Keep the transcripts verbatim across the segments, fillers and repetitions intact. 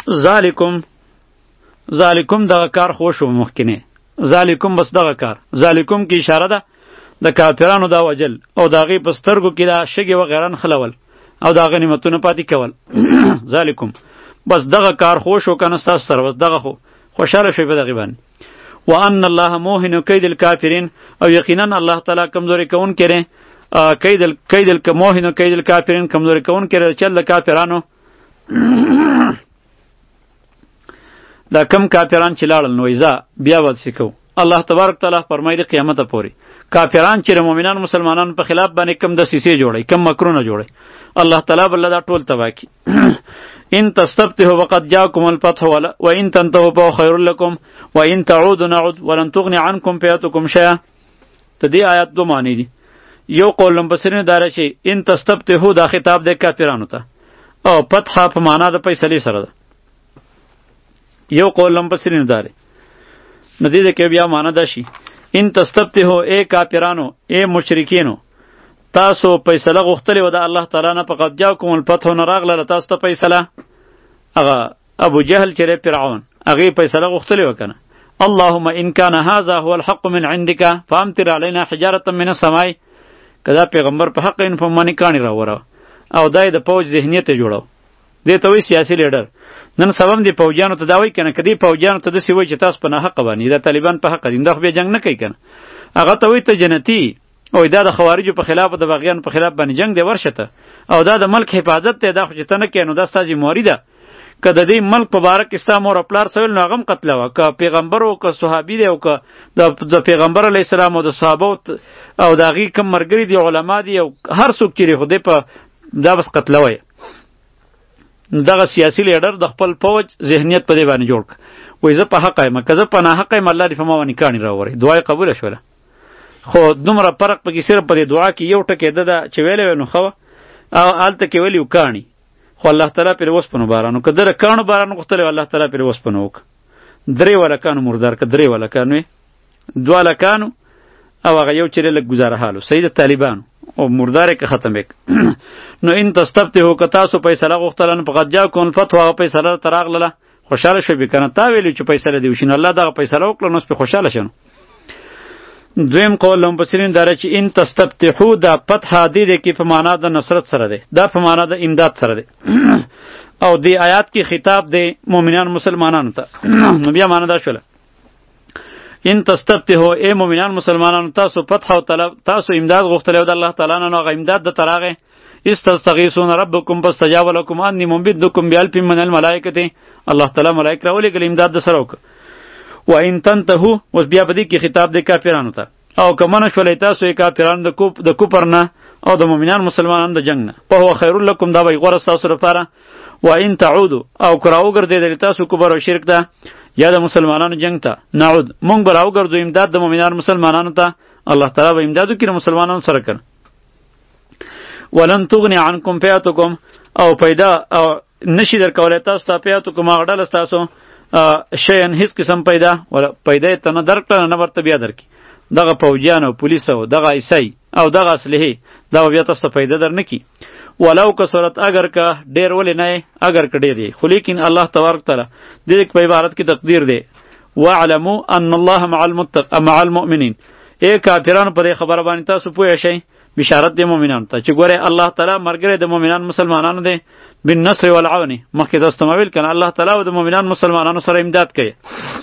ذالکم ذالکم دغه کار خو شو مخکنه ذالکم بس دغه کار ذالکم کی اشاره ده د کافرانو دا وجل او داغي پسترګو کې دا شګي و غیران خلول او دا غنیمتونه پاتې کول ذالکم بس دغه کار خو شو کنه تاسو سره بس دغه خو خوشاله شي په دغه باندې وان الله موهن کید الکافرین او یقینا الله تعالی کمزوري کون کړي کید کید الکموهن کید الکافرین کمزوري کون کړي چل کافرانو دا کم کافران چې لاړل نو ایزا بیا ود سکو الله تبارک تعالی فرمایي قیامت پورې کافران چې مؤمنان مسلمانانو په خلاف باندې کم د سیسې جوړي کم مکرونه جوړي الله تعالی بل دا ټول تبا کی ان تستفتحوا وقد جاءكم الفتح ولا وان تنتهوا فهو خير لكم وان تعودوا نعود ولن تغني عنكم فئتكم شيئا تدې آیات دو معنی دي یو قول لمبسرین داره چې ان تستفتحوا دا خطاب د کافرانو ته او فتح په معنا د فیصله سره ده یو قول لمبسرین داره ندیده کې بیا معنا ده شي ان تستفتحوا ای کافرانو ای مشرکینو تاسو فیصله غوښتلې و د الله تعالی نه فقط جاءکم الفتح نه راغله تاسو ته فیصله هغه ابو جهل چې فرعون هغه فیصله غوښتلې وکنه اللهم ان كان هذا هو الحق من عندك فامطر علينا حجاره من السماء کدا پیغمبر په حق ان په معنی کانی راوره او دای د پوج ذهنیت جوړو دې ته وی سیاسي لیډر نن سبم دی پوجانو ته دا وای کنه کدی پوجانو ته د سی وای چې تاسو په نه حق باندې د طالبان په حق دي دغه به جنگ نه کوي کنه هغه ته وی ته جنتی او دا د خوارجو په خلاف د باغیان په خلاف باندې جنگ دی ورشته او دا د ملک حفاظت ته دا خو چې تنه کینو دا ستاسو موري ده که د دې ملک مبارک اسلام او خپلار سویل نو غم قتل وا که پیغمبر او که صحابي دی او که د پیغمبر علی السلام او د صحابه او داغي کم مرګري دی علما دی او هر څوک چې خو دې په دا بس قتل وای دغه سیاسي لیډر د خپل فوج ذهنیت په دی باندې جوړ وای زه په حق یم که زه په نه حق یم الله دې په ما باندې کانی راوړي دعای قبول شوله خو دومره فرق پکې صرف په دعا کې یو ټکی ده چې ویلې نو خو او آلته کې ویلی وکانی خو الله تعالی پر وسپنو بارانو که در کانو بارانو غوښتل الله تعالی پر وسپنو وک درې ولا کانو مردار ک درې ولا کانو دوا لکانو او هغه یو چیرې لګ گزاره حالو سید طالبان او مردار ک ختم وک نو ان تستفتحوا ک تاسو فیصله غوښتل نه فقط جا کون فتوا فیصله تراغله خوشاله شوی کنه تا ویلی چې فیصله دی وشین الله دغه فیصله وکړو نو په خوشاله شنو دویم قول لمبسرین داره چې ان تستفتحوا دا فتح دی دی کې په معنا د نصرت سره دی دا په معنا د امداد سره دی او دی آیات کې خطاب دی مؤمنان مسلمانانو ته نو بیا معنا دا شوله ان تستفتحوا ای مؤمنان مسلمانانو تاسو فتح او طلب تاسو امداد غوښتلو د الله تعالی نه هغه امداد د تراغه استغیثون ربکم فاستجاب لكم انی ممدکم بالف من الملائکه الله تعالی ملائکه راولې ګل امداد د سره وک و ان تنتهو وس بیا په دې کې خطاب د کافرانو ته او کمنه شولای تاسو یې کافرانو د کوپ د کوپر نه او د مؤمنان مسلمانانو د جنگ نه په هو خیر لکم دا وی غره تاسو لپاره و ان تعودوا او کراو ګرځیدل تاسو کوبر او شرک ده یا د مسلمانانو جنگ ته نعود مونږ براو ګرځو امداد د مؤمنان مسلمانانو ته الله تعالی به امدادو کړي مسلمانانو سره کړ ولن تغني عنكم فئتكم او پیدا او نشي در کولای تاسو ته فئتکم غړل تاسو شیان هیڅ قسم پیدا ولا پیدا ته نه درکړه نه ورته بیا درکې دغه پوجیان او پولیس او دغه عیسی او دغه اصله دا بیا تاسو ته پیدا در نه کی ولو که صورت اگر که ډیر ولې نه اگر که ډیر خو لیکن الله تبارک تعالی دې په عبارت کې تقدیر دی واعلموا ان الله مع المتق مع المؤمنین اے کافرانو پر خبر باندې تاسو پوه شئ بشارت دی مؤمنانو ته چې ګوره الله تعالی مرګره د مؤمنان مسلمانانو دی بالنصر والعون مخکې تاسو ته ویل کنه الله تعالی د مؤمنان مسلمانانو سره امداد کوي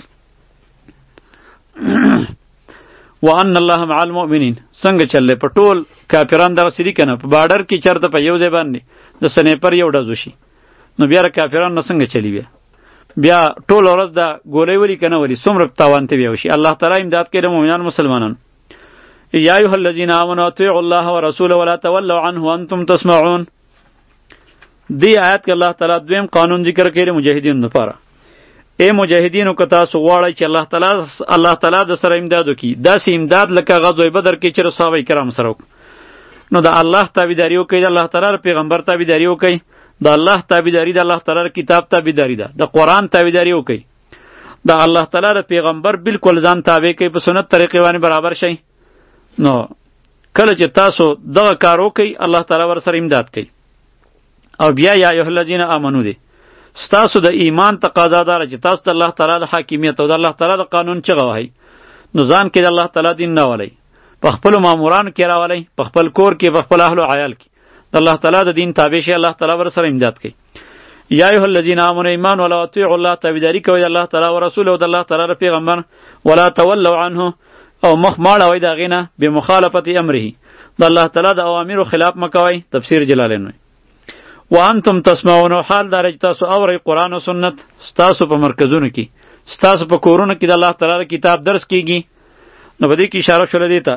وان الله مع المؤمنین څنګه چلې په ټول کافرانو دغه سری کنه په بارډر کې چرته په یو ځای باندې د سنیپر یو ډز وشي نو بیا کافرانو څنګه چلی بیا بیا ټول ورځ د ګولې وری کنه وری څومره تاوان ته بیا وشي الله تعالی امداد کوي د مؤمنان مسلمانانو یا ایها الذین آمنوا اطیعوا الله ورسوله ولا تولوا عنه وانتم تسمعون دی آیات کې الله تعالی دویم قانون ذکر کړي مجاهدینو لپاره اے مجاهدینو که تاسو غواړئ چې الله تعالی الله تعالی د سره امداد وکړي داسې امداد لکه غزوه بدر کې چې صحابه کرام سره وکړو نو د الله تابعداري وکړئ د الله تعالی پیغمبر تابعداري وکړئ د الله تابعداري د الله تعالی کتاب تابعداري ده د قرآن تابعداري وکړئ د الله تعالی پیغمبر بالکل ځان تابع کړئ په سنت طریقې باندې برابر شئ نو کله چې تاسو دغه کار وکړئ الله تعالی ور سره امداد کوي او بیا یا ایها الذین آمنو دی ستاسو د ایمان تقاضا داره چې تاسو د الله تعالی د حاکمیت او د الله تعالی د قانون چغه وهئ، نو ځان کې د الله تعالی دین نه ولئ، په خپلو مامورانو کې راولئ، په خپل کور کې، په خپل اهل و عیال کې د الله تعالی د دین تابع شئ، الله تعالی ور سره امداد کوي. یا ایها الذین آمنوا ایمان ولا اطیعوا الله، تابعداري کوئ د الله تعالی او رسول او د الله تعالی پیغمبر، ولا تولوا عنه، او مخ ماړوئ د هغې نه بمخالفت امره، د الله تعالی د اوامرو خلاف مه کوئ. تفسیر جلالین وایي وانتم تسمعون، حال دا چې تاسو اورئ قرآن و سنت، ستاسو په مرکزونو کې، ستاسو په کورونو کې د الله تعالی کتاب درس کیږي. نو په دې کې اشاره شوله دې ته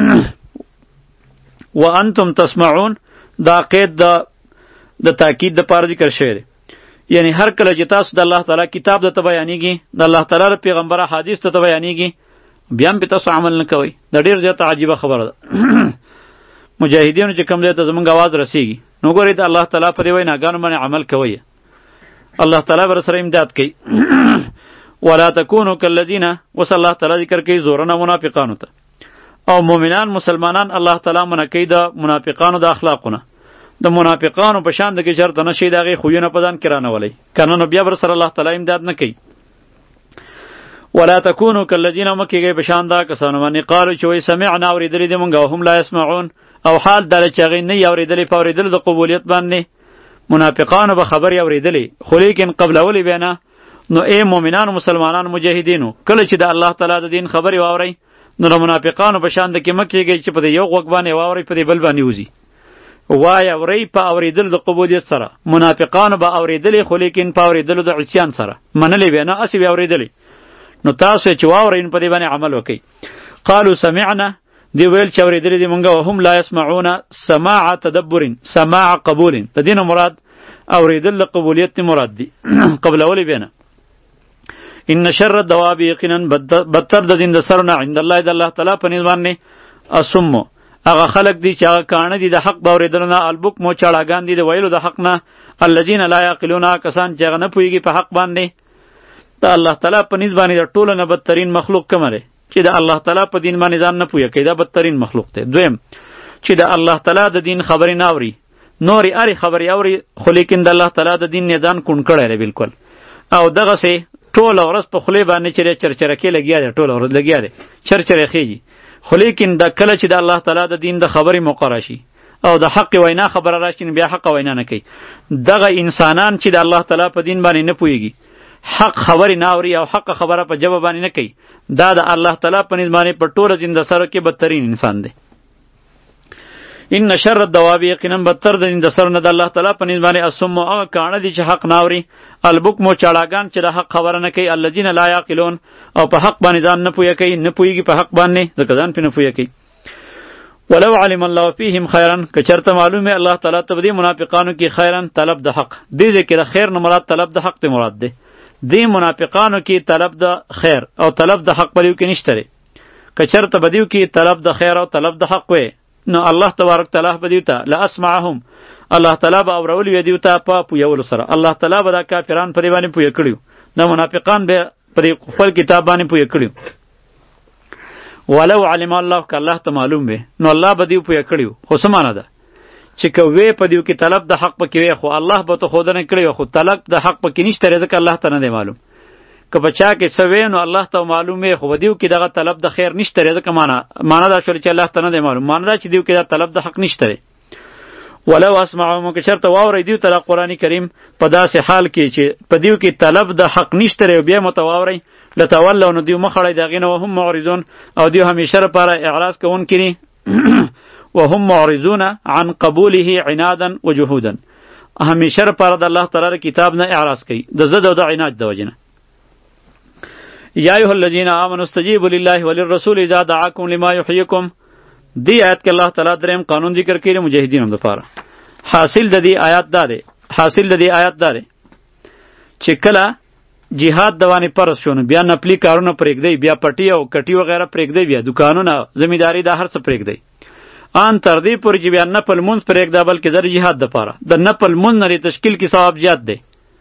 وانتم تسمعون، دا قید د د تاکید د پاره ذکر شوی دی، یعنی هر کله چې تاسو د الله تعالی کتاب درته بیانېږي، د الله تعالی پیغمبر احادیث درته بیانېږي، بیا هم پې تاسو عمل نه کوئ. د ډېر زیاته عجیبه خبره ده. مجاهدینو چې کوم ځای ته زموږ اواز رسیږي، نو ګورئ د الله تعالی په دې ویناګانو باندې عمل کوئ، الله تعالی به سره امداد کوي. ولا تکونو کالذین، اوس الله تعالی ذکر کوي زورنه منافقانو ته، او مؤمنان مسلمانان الله تعالی منع کوي د منافقانو د اخلاقونه. د منافقانو په شان د کې چېرته نشئ د هغې خویونه په ځان کې رانولئ، که نه نو بیا به سره الله تعالی امداد نه کوي. ولا تکونو کالذین، مه کېږئ په شان دا کسانو باندې قالو چې وایي سمعنا، اورېدلي دي مونږ، او هم لا یسمعون، او حال دا چې هغوی نه یې اورېدلي په اورېدلو د قبولیت باندې. منافقانو به خبرې اورېدلې، خو لیکن قبلولې بیا نه. نو ای مؤمنانو مسلمانانو مجاهدینو، کله چې د الله تعالی د دین خبرې واورئ، نو د منافقانو په شان د کې مه کېږئ چې په دې یو غوږ باندې واورئ، په دې بل باندې وځي. وای اورئ په اورېدلو د قبولیت سره. منافقانو به اورېدلې، خو لیکن په اورېدلو د عصیان سره، منلې بیا نه، هسې به اورېدلې. نو تاسو چې واورئ په دې باندې عمل وکئ. قالو سمعنا، دی ویل چې اورېدلې دي مونږ، وهم لا یسمعون، سماع تدبر، سماع قبول، د دې نه مراد اورېدل د قبولیت مراد دی، قبلولې بیا نه. ان شر الدواب، یقینا بدتر د زنده سرونه، عند الله د الله تعالی په نسبت باندې، الصم، هغه خلق دي چې هغه کاڼه دي د حق د اورېدلو نه، البکم، چاړاګان دي د ویلو د حق نه، الذین لا یعقلون، کسان چې هغه نه پوهېږي په حق باندې. د الله تعالی په نسبت باندې د ټولو نه بدترین مخلوق کومه دی؟ چې د الله تعالی په دین باندې ځان نه پوهه کوي، دا بدترین مخلوق دی. دویم چې د الله تعالی د دین خبرې نه اوري، نورې هرې خبرې اوري، خو لیکن د الله تعالی د دین نه ځان کوڼ کړی دی بالکل. او دغسې ټوله ورځ په خولې باندې چې دی چرچرکې لګیا دی، ټوله ورځ لګیا دی چرچرې خېږي، خو لیکن د کله چې د الله تعالی د دین د خبرې موقع راشي او د حق وینا خبره راشي، بیا حق وینا نه کوي. دغه انسانان چې د الله تعالی په دین باندې نه پوهېږي، حق خبرې نه اوري او حق خبره په ژبه باندې نه کوي، دا د الله تعالی په نسبت باندې په ټوله زنده سره کې بدترین انسان دی. ان شر الدواب، یقینا بدتر د زنده سر نه د الله تعالی په نسبت باندې الصم، هغه کاڼه دي چې حق نه اوري، البکم، چاړاګان چې د حق خبره نه کوي، الذین لا یعقلون، او په حق باندې ځان نه پوهه کوي، نه پوهېږي په حق باندې، ځکه ځان پې نه پوهه کوي. ولو علم الله فیهم خیرا، که چېرته معلوم الله تعالی ته په دې منافقانو کې خیرا، طلب د حق، دې ځای کې د خیر نه مراد طلب د حق ته مراد دی. دې منافقانو کې طلب د خیر او طلب د حق په دیو کې نشته دی. که چېرته په دیو کې طلب د خیر او طلب د حق وی، نو الله تبارک تعالی به دیو ته لاسمعهم، الله تعالی به اورول وی دیو ته په پویولو سره، الله تعالی به دا کافران پرې باندې پوی کړیو، دا منافقان به پرې خپل کتاب باندې پوی کړیو. ولو علم الله، که الله ته معلوم وي، نو الله به دیو پوی کړیو. خو څه معنی ده چې که وی په دیو کې طلب د حق پکې وی، خو الله به ته خود نه کړی، خو طلب د حق پکې نشته، ځکه الله ته نه دی معلوم. که په چا کې څه وی، نو الله ته معلوم وي، خو دیو کې دغه طلب د خیر نشته، ځکه معنا معنا دا شول چې الله ته نه دی معلوم، معنا دا چې دیو کې دا طلب د حق نشته. ولو اسمعهم، که چېرته واورئ دیو ته قرآن کریم په داسې حال کې چې په دیو کې طلب د حق نشته، بیا مو ته واورئ، لتولوا، نو دیو مخ اړئ د هغې نه، وهم معرضون، او دیو همیشه لپاره اعراض کوونکي دي، وهم معرضون عن قبوله عنادا وجهودا، همیشه لپاره د الله تعالی کتاب نه اعراض کوي، د ضد او د عناد د وجې نه. یا ایها الذین آمنوا استجیبوا لله وللرسول اذا دعاکم لما یحییکم، دی آیت کې الله تعالی دریم قانون ذکر کړي مجاهدینو لپاره. حاصل د دې آیات دا دی، حاصل د دې آیات دا دی چې کله جهاد دوانې پرس شو، بیا نپلی کارونه پرېږدئ، بیا پټي او کټي وغیره پرېږدئ، بیا دکانونه، زمینداری دا هر څه پرېږدئ، ان تر دې پورې چې بیا نفل مونځ پرېږده، بلکې زر جهاد دپاره د نفل مونځ نه تشکیل کې ثواب زیات دی.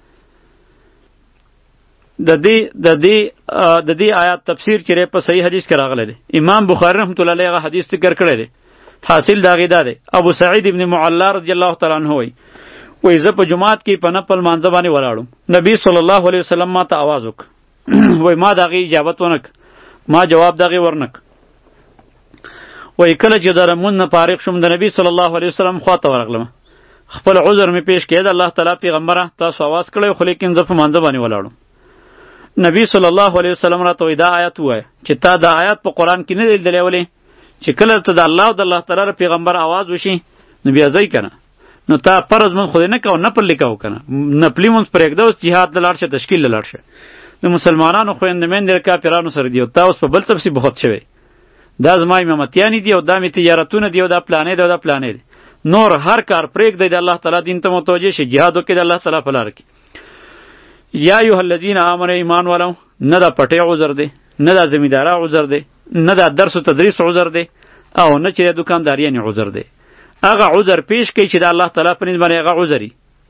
د دې د دې د دې آیات تفسیر چې په صحیح حدیث کې راغلی دی، امام بخاری رحمۃ اللہ علیہ هغه حدیث ذکر کړی دی. حاصل دا غیدا دی، ابو سعید ابن معلا رضی الله تعالی عنہ وی وای زه په جماعت کې په نفل مانځه باندې ولاړم، نبی صلی الله علیه وسلم ما ته आवाज وک وای ما دغه اجابت ونک، ما جواب دغه ورنک. وای کله چې در مون نه فارغ شوم د نبی صلی الله علیه وسلم خواته ورغلم، خپل عذر می پیش کړ، الله تعالی پیغمبره تاسو आवाज کړی خو لیکن زه په مانځه باندې ولاړم. نبی صلی الله علیه وسلم راته دا آیت وای چې تا دا آیت په قران کې نه لیدلې ولې چې کله ته د الله او د الله تعالی پیغمبر आवाज وشي نو بیا ځای کنه، نو تا فرض من خو نه کاو، نه پر لیکاو کنه، نپلی مونږ پرېږده اوس جهاد لاړ شه، تشکیل لاړ شه. د مسلمانانو خویندمین د کافرانو سره دی او تا اوس په بل څه بهت شوی، دا زما امامتیانی دی او دا می تجارتونه دی او دا پلانې دی او دا پلانې دی. نور هر کار پرېږدئ د الله تعالی دین ته متوجه شي، جهاد وکړئ د الله تعالی په لار کې. یا ایها الذین آمنوا ایمان والو، نه دا پټی عذر دی، نه دا زمینداره عذر دی، نه دا درس و تدریس عذر دی، او نه چې دکانداریانی عذر دی. هغه عذر پیش کوي چې د الله تعالی په نسبت باندې هغه عذري.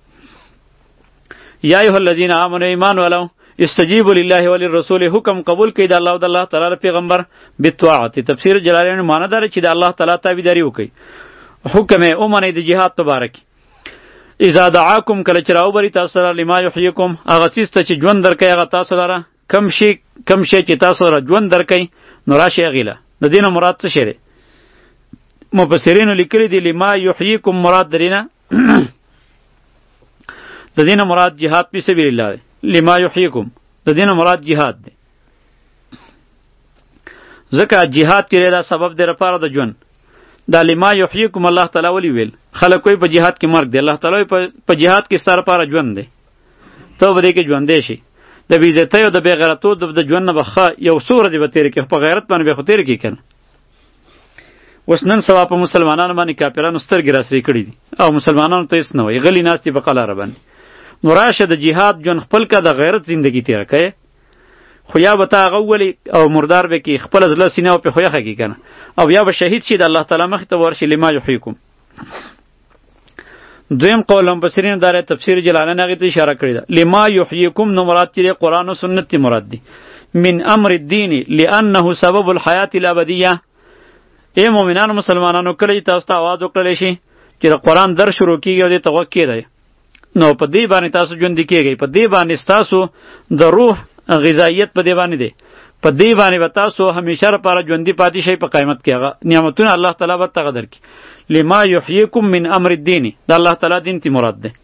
یا ایها الذین آمنوا ایمان والو استجیبوا لله وللرسول، حکم قبول کړئ د الله او د الله تعالی پیغمبر بالطاعت. تفسیر جلالین معنی دار چې د الله تعالی تابعداري وکړي، حکم یې ومنئ د جهاد تبارک. اذا دعاکم کله چې راوبري تاسو لره لما یحییکم، هغه څیز ته چې ژوند درکوي هغه تاسو لره، کم شي کم شي چې تاسو لره ژوند درکوي نو راشئ هغې له. د دې نه مراد څه شی دی؟ مفسرینو لیکلي دي لما یحییکم مراد درې نه د دې نه مراد جهاد فی سبیل الله دی. لما یحییکم د دې نه مراد جهاد دی، ځکه جهاد چې دا سبب دی لپاره د ژوند. دا لما یحییکم الله تعالی ولی ویل؟ خلک کوئی په جهاد کې مرګ دی، الله تعالی په جهاد کې ستاره لپاره ژوند دی، ته به دې کې ژوندی شي. د بې عزتۍ او د بې غیرتو د ژوند نه به ښه یو څو ورځې به تېرې کړي، په غیرت باندې به خو تېرې کړي که نه. اوس نن سبا په مسلمانانو باندې کافرانو سترګې راسرې کړي دي او مسلمانانو ته هېڅ نه وایي، غلي ناست دي په قلاره باندې. نو راشه د جهاد ژوند خپل که د غیرت زندګي تېره کوې، خو یا به ته هغه وولې او مردار به کې خپله زړه سینه او پې خو یخه کړي که نه، او یا به شهید شي د الله تعالی مخې ته ورشي. لما یحییکم. دویم قول مفسرین داره تفسیر جلالین هغې ته اشاره کړې ده. لما یحییکم نو مراد چې قرآن و سنت تی مراد دی. من امر الدین لانه سبب الحیات الابدیه. ای مؤمنانو مسلمانانو کله چې تاسو ته آواز وکړلی شي چې د قرآن درس شروع کېږي او دې ته غوږ کېږدئ، نو په دې باندې تاسو ژوندي کېږئ، په دې باندې ستاسو د روح غذایت په دې باندې دی، په دې باندې به تاسو همیشه لپاره ژوندي پاتې شئ په قیامت کې. هغه نعمتونه الله تعالی به ته درکړي. لما یحییکم من امر الدین د الله تعالی دین تی مراد دی.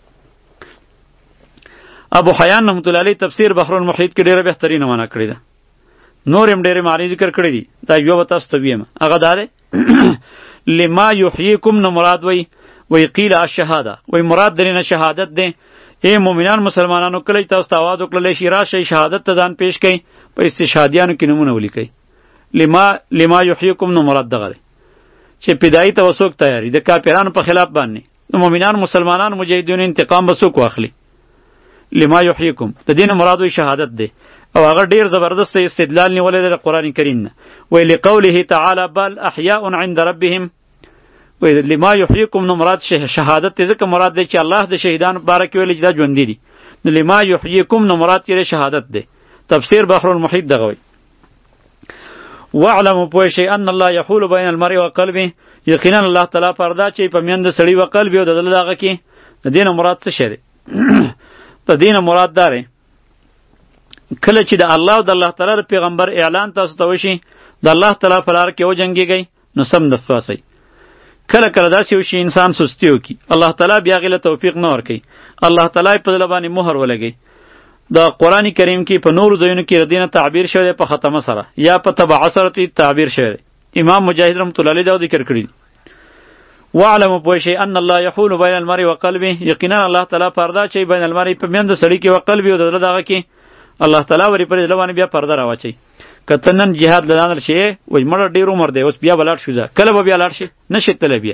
ابو حیان رحمت الله علیه تفسیر بحر المحیط کې ډیره بهترینه معنا کړې ده، نور هم ډیره معنی ذکر کړې دي، دا یو به تاسو ته ویم. هغه دا دی لما یحییکم نو مراد وی وی قیل الشهاده، وی مراد درینه شهادت دی. ای مؤمنان مسلمانانو کله تاسو ته आवाज وکړل شي راشئ شهادت ته ځان پیش کړئ، په استشهادیانو کې نمونه ولیکئ. لما لما یحییکم نو مراد دغه دی چې پیدایي ته وسوک تیاری د کافرانو په خلاف باندې د مؤمنان مسلمانان مجاهدین انتقام به څوک واخلي. لما یحییکم د دین مراد وی شهادت دی، او هغه ډیر زبردست استدلال نیولې د قرآن کریم نه. وی لقوله تعالی بل احیاء عند ربهم، وی لما یحییکم نو مراد شهادت دی، ځکه مراد دی چې الله د شهیدانو باره کې ویلي چې دا ژوندي دي. نو لما یحییکم نو مراد کې شهادت دی. تفسیر بحر المحیط دغه وی. واعلموا پوه شئ ان الله یحول بین المرء و قلبه، یقینا الله تعالی پرده چې په میند سړي و قلب او د دل دغه کې. د دین مراد څه شی دی؟ د دین مراد دا دی کله چې د الله او د الله تعالی پیغمبر اعلان تاسو ته وشي د الله تعالی په لار کې وجنګیږئ نو سم د خلاصئ. کله کله داسې وشي انسان سستی وکړي، الله تعالی بیا هغې له توفیق نه ورکوي، الله تعالی په زړه باندې مهر ولګوي. د قرآن کریم کې په نورو ځایونو کې د دې نه تعبیر شوی دی په ختمه سره یا په تبع سره تعبیر شوی دی. امام مجاهد رحمت الله علیه دا ذکر کړی دی. واعلموا پوه شئ ان الله یحول بین المرء و قلبه، یقینا الله تعالی پرده چې بین المرء په میند سړي کې و قلبه او د زړه دغه کې الله تعالی ورې پر زړه باندې بیا پرده راواچوي. که ته نن جهاد لاندل شي وایي مړه ډېر عمر دی اوس بیا به لاړ شو، ځه کله به بیا لاړ شي؟ نشي تللی بیا.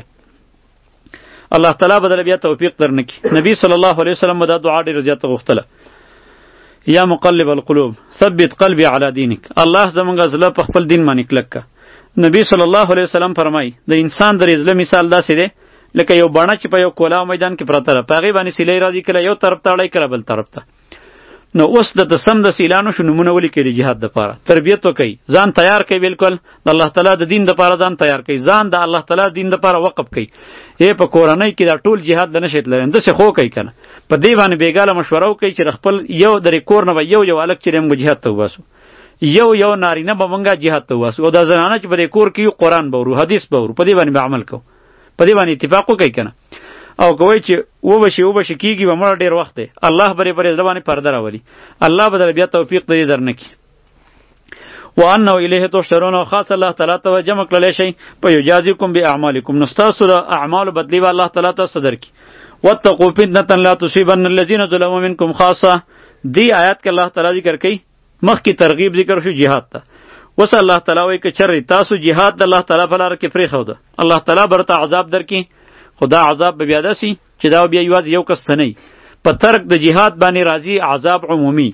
الله تعالی به دله بیا توفیق درنه کړي. نبی صلی الله علیه وسلم به دا دعا ډېره زیاته غوښتله، یا مقلب القلوب ثبت قلبی علی دینک، الله زمونږ زړه په خپل دین باندې کلک که. نبی صلی الله علیه وسلم فرمایي د انسان د زړه مثال داسې دی لکه یو باڼه چې په یو کولاو میدان کې پرته ده، په هغې باندې سیلی راځي، کله یو طرف ته اړی کله بل طرف ته. نو اوس د تسم د سیلانو شو نمونه ولیکي د جهاد دپاره تربیت وکړي ځان تیار کړي بالکل د الله تعالی د دین دپاره ځان تیار کړي ځان د الله تعالی دین دپاره وقف کړي ای په کورنۍ کې دا ټول جهاد د نشي تللی داسې خو کوي کنه په دې باندې بیګاله مشوره وکړي چې خپل یو درې کور نه به یو یو هلک چې موږ جهاد ته وباسو یو یو نارینه به موږ جهاد ته وباسو او دا زنانه چې په دې کور کې قرآن به ورو حدیث به ورو په دې باندې به عمل کوو په دې باندې اتفاق وکړي کنه او کوی چې وبشي وبشي کیږي به مړه ډېر وخت دی الله بری پرې زړه باندې پرده راولي الله به در بیا توفیق دې درنه کړي وانه الیه تحشرون او خاص الله تعالی ته جمع کړلی شئ په یجازیکم باعمالکم نو ستاسو د اعمالو بدلی به الله تعالی تاسو درکړي واتقوا فتنة لا تصیبن الذین ظلموا منکم خاصه دی آیات کې الله تعالی ذکر کوي مخکې ترغیب ذکر شو جهاد ته وس الله تعالی وایي که چرې تاسو جهاد د الله تعالی په لاره کې پرېښوده الله تعالی به درته عذاب درکړي خدا عذاب به بیا داسي چې دا بیا یوازې یو کس ته نه په ترک د جهاد باندې راځي عذاب عمومي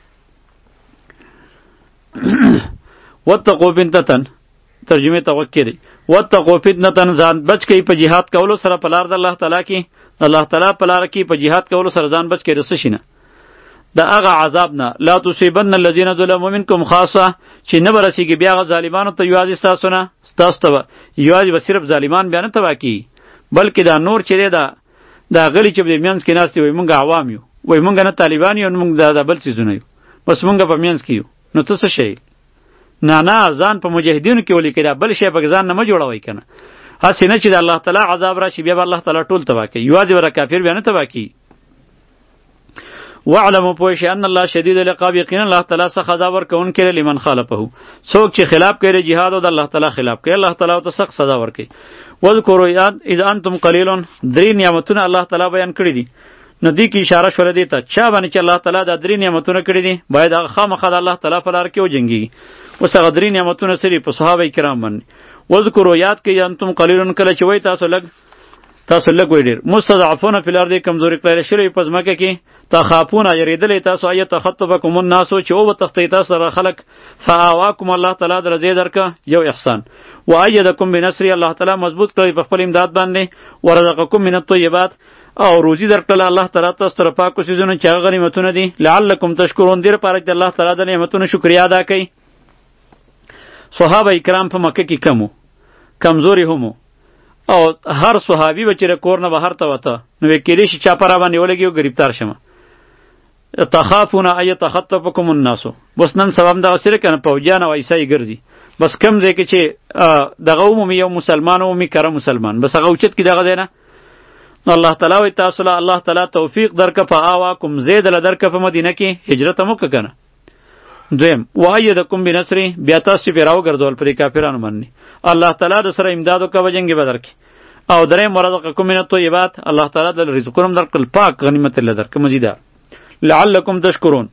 واتقوا فتنة ترجمه ته وکړي واتقوا فتنة ځان بچ کړئ په جهاد کولو سره په لار د الله تعالی کې الله تعالی په لار کې په جهاد کولو سره ځان بچ کړئ د څه شي نه د هغه عذاب نه لا تصیبن الذین ظلموا منکم خاصه چې نه به رسېږي بیا هغه ظالمانو ته یوازې ستاسو نه ستاسو ته یوازې به صرف ظالمان بیا نه تباه کېږي بلکې دا نور چې دی دا دا غلی چې په منځ کې ناست دی وایي مونږ عوام یو وایي مونږ نه طالبان یو مونږ دا بل څیزونه یو بس مونږ په منځ کې یو نو ته څه شی نه نه ځان په مجاهدینو کې ولیکئ دا بل شی پکې ځان نه مه جوړوئ که نه هسې نه چې د الله تعالی عذاب راشي بیا به الله تعالی ټول تباه کوي یوازې به کافر بیا نه تباه کوي واعلموا پوه شئ ان الله شدید العقاب یقینا الله تعالی سخت سزا ورکوونکی دی لمن خالفه څوک چې خلاف کوي جهاد او د الله تعالی خلاف کوي الله تعالی ته سخت سزا ورکوي واذکروا اذ انتم قلیل درې نعمتونه الله تعالی بیان کړي دي نو دې کې اشاره شوه دې ته چا باندې چې الله تعالی دا درې نعمتونه کړي دي باید هغه خامخا د الله تعالی په لار کې وجنګېږي اوس هغه درې نعمتونه سری په صحابه کرام باندې واذکروا یاد کړئ انتم قلیل کله چې وایي تاسو لږ تاسو لږ وایي ډېر مستضعفون فی الارض کمزوري کړی شوي په ځمکه کې تخافون یریدلی تاسو آیت تخطفکم الناس چې او وتختی تاسو سره خلق فآواکم الله تعالی در زی درکه یو احسان و ایدکم بنصر الله تعالی مضبوط کړی په خپل امداد باندې ورزقکم من الطیبات او روزی درکړه الله تعالی تاسو سره پاکو سيزونه چې هغه نعمتونه دي لعلکم تشکرون دیر پاره چې الله تعالی د نعمتونو شکریا ادا کړي صحابه کرام په مکه کې کمو کمزوري هم او هر صحابي بچره کور نه بهر ته وته نو وکړي چې چا پرا باندې ولګي او گرفتار شمه تخافون ای تخطفکم الناس بس نن سبب دغه سره کنه پوجان او عیسی ګرځي بس کم ځای کې چې دغه عمومي یو مسلمان او می کړه مسلمان بس هغه اوچت کې دغه دی نه الله تعالی وی تاسو له الله تعالی توفیق درک په آواکم زید له درک په مدینه کې هجرت مو کنه دویم وایدکم بنصر بیا تاسو پیراو ګرځول پر کافرانو باندې الله تعالی د سره امداد او کوجنګ بدر کې او درې مرزقکم من الطیبات الله تعالی د رزقونو درکل پاک غنیمت له درک مزیدا لعلکم تشکرون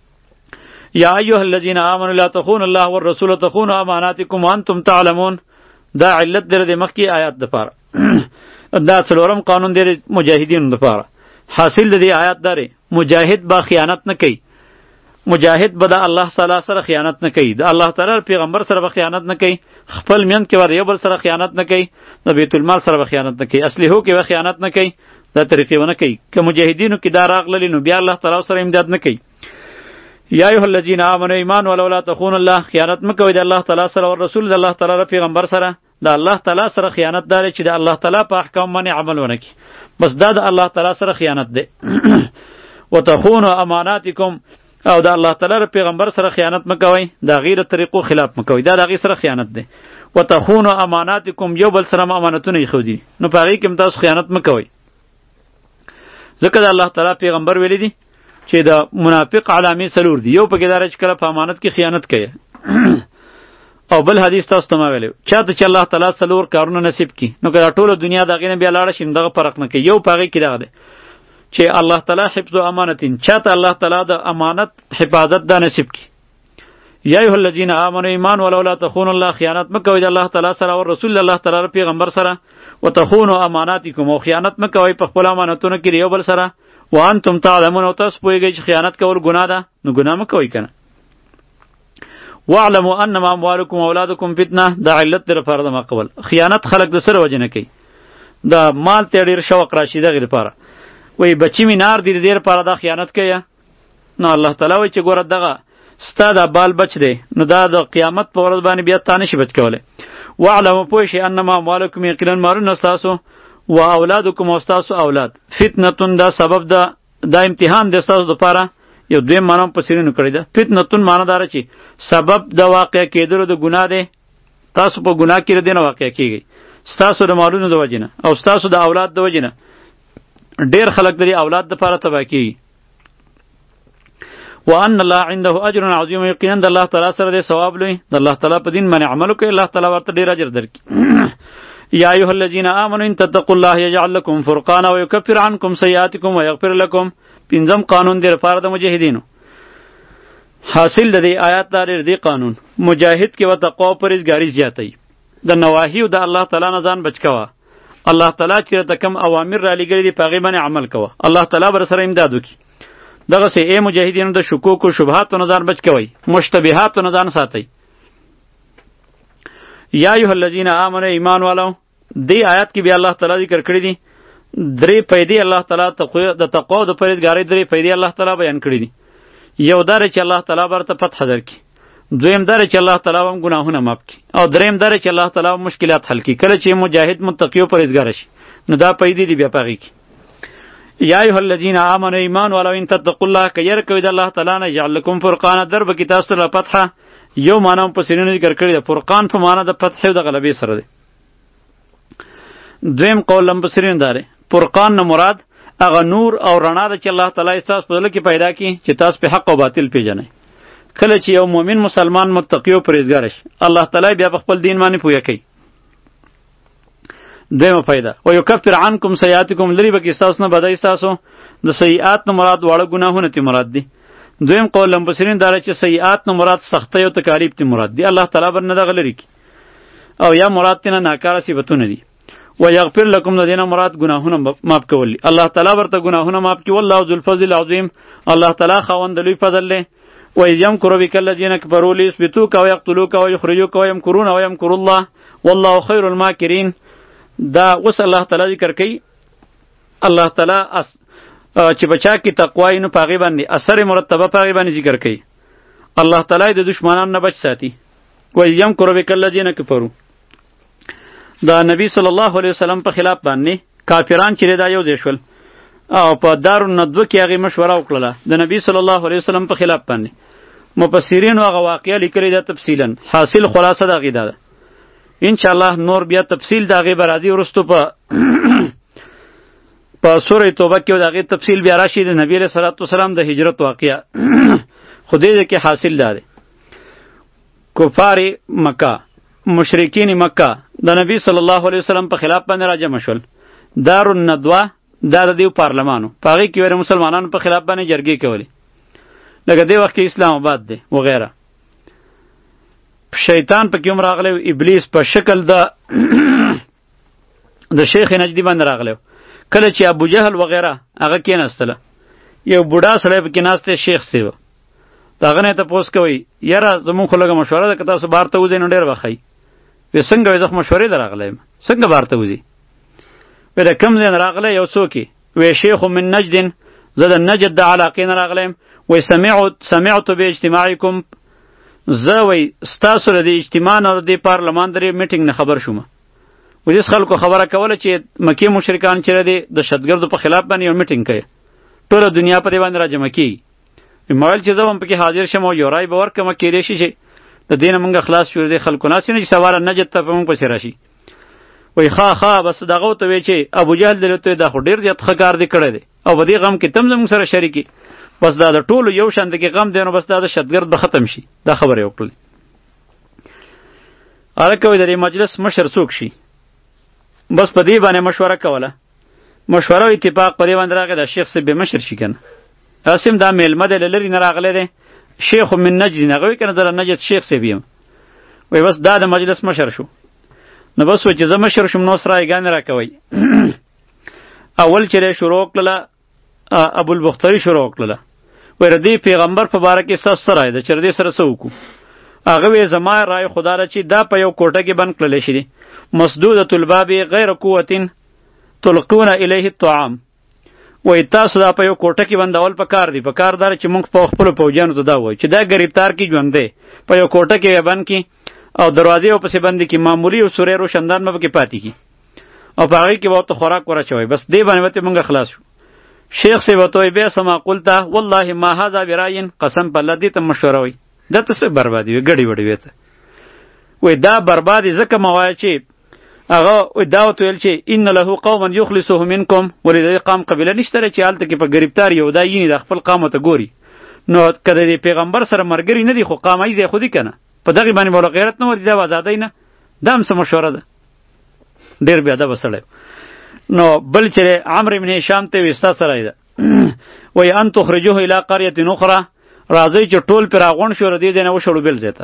یا ایها الذین آمنوا لا تخونوا الله والرسول تخونوا اماناتکم وانتم تعلمون دا علت در د مخکی آیات د پاره دا څلورم قانون دی مجاهدینو د پاره حاصل د دې آیات داره مجاهد با خیانت نه کوي مجاهد به د الله تعالی سره خیانت نه کوي د الله تعالی پیغمبر سره به خیانت نه کوي خپل میند کې ور یو بل سره خیانت نه کوي د بیت المال سره به خیانت نه کوي اصلحو کې به خیانت نه کوي دا طریقې ونه کوي که مجاهدینو کې دا راغللی نو بیا الله تعالی سره امداد نه کوي یا ایها الذین آمنوا ایمان ولا تخونوا الله خیانت مه کوئ د الله تعالی سره او رسول د الله تعالی پیغمبر سره د الله تعالی سره خیانت دار چې د الله تعالی په احکام باندې عمل ونه کوي بس دا د الله تعالی سره خیانت دی وتخونوا اماناتکم او د الله تعالی پیغمبر سره خیانت مکوئ د غیر طریقو خلاف مکوئ دا د غیر سره خیانت دی وتخونوا اماناتکم یو بل سره امانتونه خو دي نو په هغې کې تاسو خیانت مکوئ ځکه د الله تعالی پیغمبر ویلی دی چې د منافق علامې څلور دي یو پکې دا چې کله په امانت کې خیانت کوي او بل حدیث تاسو ته ما ویلی چاته چې الله تعالی څلور کارونه نصیب کړي نو که دا ټوله دنیا د هغې نه بیا لاړه شي نو دغه فرق نه کوي یو په هغې کې دغه دی چې الله تعالی حفظ و امانتین چاته الله تعالی د امانت حفاظت دا نصیب کړي یا ایها الذین آمنوا ایمان ولو لا تخونوا الله خیانت مه کوئ د الله تعالی سره او رسول الله تعالی پیغمبر سره وتخونوا اماناتکم او خیانت مه کوئ په خپل امانتونو کې یو بل سره وانتم تعلمون او تاسو پوهیږئ چې خیانت کول ګناه ده نو ګناه مه کوئ کنه واعلموا انما اموالکم اولادکم فتنه دا علت در لپاره د ما قبل خیانت خلق د سره وجه نه کوي د مال ته ډېر شوق راشي دغې لپاره وایي بچي مې نار دي د دې لپاره دا خیانت کوي نو الله تعالی وایي چې ګوره دغه ستا دا بال بچ دی نو دا د قیامت په ورځ باندې بیا تا نشي بچ کولی. واعلموا پوه شئ انما اموالکم یقینا مالونه ستاسو و اولادکم او ستاسو اولاد فتنتون دا سبب ده دا امتحان دی ستاسو دپاره. یو دویم معنا هم پسیرینو کړې ده. فتنتون معنا داره چې سبب د واقع کېدلو د ګناه دی، تاسو په ګناه کې دې نه واقع کېږئ ستاسو د مالونو د وجې نه او ستاسو د اولاد د وجې نه. ډېر خلک د دې اولاد دپاره تباه کېږي. وان الله عنده اجر عظیم، یقینا د الله تعالی سره د ثواب لوی. د الله تعالی په دین باندې عمل وکړئ، الله تعالی ورته ډېر اجر درکړي. یا ایها الذین آمنوا ان تتقوا الله یجعل لكم فرقانا ویکفر عنکم سیئاتکم ویغفر لكم. پنځم قانون دی لپاره د مجاهدینو. حاصل د دې آیات دار دی قانون مجاهد کې و تقوا او پرهیزګاری زیاتوي. د نواهیو د الله تعالی نه ځان بچ کوه. الله تعالی چې د کم اوامر را لګړي دي په هغې باندې عمل کوه. الله تعالی به سره امداد وکړي. دغسې ای مجاهدینو د شکوک و شبهاتو نه ځان بچ کوئ، مشتبهاتو نه ځان ساتئ. یا ایها الذین آمنوا ایمان والو. دې آیات کې بیا الله تعالی ذکر کړي دي درې پیدې الله تعالی د تقوا او د پرهیزګارۍ درې پیدې الله تعالی بیان کړي دي. یو دا چې الله تعالی برته فتح درکړي، دویم دا چې الله تعالی هم ګناهونه معاف کړي، او دریم دا چې الله تعالی مشکلات حل کړي. کله چې مجاهد متقی او پرهیزګار شي نو دا پیدې دي بیا په هغې کې. یا ایها الذین آمنوا ایمان والو ان تتقوا الله که یره کوئ د الله تعالی نه یجعل لکم فرقانا در به کې تاسو ته فتحه. یو معنا هم په سینونو ذکر کړې ده، فرقان په معنا د فتح او د غلبې سره دی. دویم قول هم په سینونو دا دی فرقان نه مراد هغه نور او رڼا ده چې الله تعالی ستاسو په زړه کې پیدا کړي چې تاسو په حق او باطل پیژنئ. کله چې یو مؤمن مسلمان متقی او پرهیزګار شي الله تعالی بیا په خپل دین باندې پوهه کوي. دویمه فایده و یکفر عنکم سیئاتکم، لرې به کې ستاسو نه بدۍ ستاسو د سیئات نه مراد واړه ګناهونه تی مراد دي. دویم قول لمبسرین داره چې سیئات نه مراد سختۍ او تکالیف تی مراد دي. الله تعالی به نه دغه لرې کړي او یا مراد تی نه ناکاره صفتونه دي. و یغفر لکم د دې نه مراد ګناهونه معاف کول دي. الله تعالی ورته ګناهونه معاف کړي. والله ذو الفضل العظیم، الله تعالی خاوند د لوی فضل دی. و اذ یمکر بک الذین کفروا لیثبتوک و یقتلوک و یخرجوک و یمکرون و یمکر الله والله خیر الماکرین. دا اوس الله تعالی ذکر کوي. الله تعالی چې بچا کې تقوی نو پاغي باندې اثر مرتبه پاغي باندې ذکر کوي. الله تعالی د دشمنانو نه بچ ساتي. و یمکر بک الذین کفروا، دا نبی صلی الله علیه وسلم په خلاف باندې کافران چې دا یو ځای شول او په دارالندوه کې هغې مشوره وکړله د نبی صلی الله علیه وسلم په خلاف باندې. مفسرینو هغه واقعه لیکلې ده تفصیلا. حاصل خلاصه د هغې دا ده. انشاءالله نور بیا تفصیل د هغې به راځي وروستو په په سوره توبه کې د هغې تفصیل بیا راشي د نبی علیه صلات وسلام د هجرت واقعه. خو دې ځای کې حاصل دا دی کفار مکه مشرکین مکه د نبی صلی الله علیه وسلم په خلاف باندې راجمع شول. دارالندوه دا د دیو پارلمانو په هغې کې ویره مسلمانانو په خلاف باندې جرګې کولې. لکه دې وخت کې اسلام آباد دی وغیره. شیطان پکې هم راغلی، ابلیس په شکل د د شیخ نجدي باندې راغلی. کله چې ابو جهل وغیره هغه کېناستله، یو بوډا سړی پکې ناستی شیخ صاحب. د هغه نه یې تپوس کوئ یاره زمونږ خو لږه مشوره ده که تاسو بهر ته وځئ نو ډېر به ښه وي. وی څنګه وی زه خو مشورې ته راغلی یم، څنګه بهر ته وځي؟ وی د کوم ځای نه راغلی؟ یو څوک یې؟ وی شیخ من نجد، زه د نجد د علاقې نه راغلی یم. وی سمعت باجتماعکم، زه وی ستاسو د اجتماع نه د پارلمان د میټینګ نه خبر شوم. اوس خلکو خبره کوله چې مکې مشرکان چې دی د دهشتګردو په خلاف باندې یو میټینګ کوي، ټوله دنیا په دې باندې راجمع کېږي. ما ویل چې زه هم پکې حاضر شم او یو رای به ورکړم، کېدای شي چې د دې نه مونږ خلاص شو. د خلکو ناسې نه چې سواره نجد ته په مونږ پسې راشي. وایي ښه ښه بس دغه ورته وایي چې ابو جهل دی ورته دا خو ډېر زیات ښه کار دې کړی دی او په دې غم کې ته هم زموږ سره شریک یې. بس دا د ټولو یو شان کې غم دی نو بس دا د دهشتګرد به ختم شي. دا خبره یې وکړلې. هلکه وایي د دې مجلس مشر څوک شي؟ بس په دې باندې مشوره کوله. مشوره او اتفاق په دې باندې راغی دا شیخ صاحب به مشر شي که نه. هسې هم دا میلمه دی له لرې نه راغلی دی، شیخ من نجد نه. هغه وایي که نه زه د نجد شیخ صاحب یم. وایي بس دا د مجلس مشر شو. نو بس وایي چې زه مشر شم نو اوس رایګانې راکوئ. اول چې دی شروع وکړله ابوالبختري شروع وکړله. وایي د دې پیغمبر په باره کې ستاسو څه رایه ده چې د دې سره څه وکړو؟ هغه وایي زما رایه خو دا ده چې دا په یو کوټه کې بند کړلی شي دي، مسدودة الباب غیر قوة تلقون الیه الطعام. وای تاسو دا په یو کوټه کې بندول په کار دی، په کار دار چې موږ په خپل پوجانو ته دا وای چې دا گرفتار کی ژوند دی په یو کوټه کې بند کی او دروازې او پسې بند کی، معمولی او سورې روشندان مې کې پاتې کی او په هغه کې وته خوراک ورچوي، بس دې باندې وته موږ خلاص شو. شیخ سی وته به سما قلت والله ما هذا براین، قسم په الله دې ته مشوره وای دا ته څه بربادي وي ګډي وډي وته وای دا بربادي زکه موای چې هغه دعوت ویل چې ان له قوما یخلصه منکم، ولې د قوم قبیله نشته چې حالت کې په گرفتار یو دا ییني د خپل قوم ته ګوري، نو کله د پیغمبر سره مرګري نه دی خو قامای زی خودی کنه په دغه باندې بوله غیرت نه ورته د آزادۍ نه دام سم مشوره ده ډیر بیا ده وسړی. نو بل چې عمرو ابن هشام ته وستا سره ده وای ان تخرجوه الی قريه اخرى، راځي چې ټول پر اغون شو ردی نه وشړو بل زیته.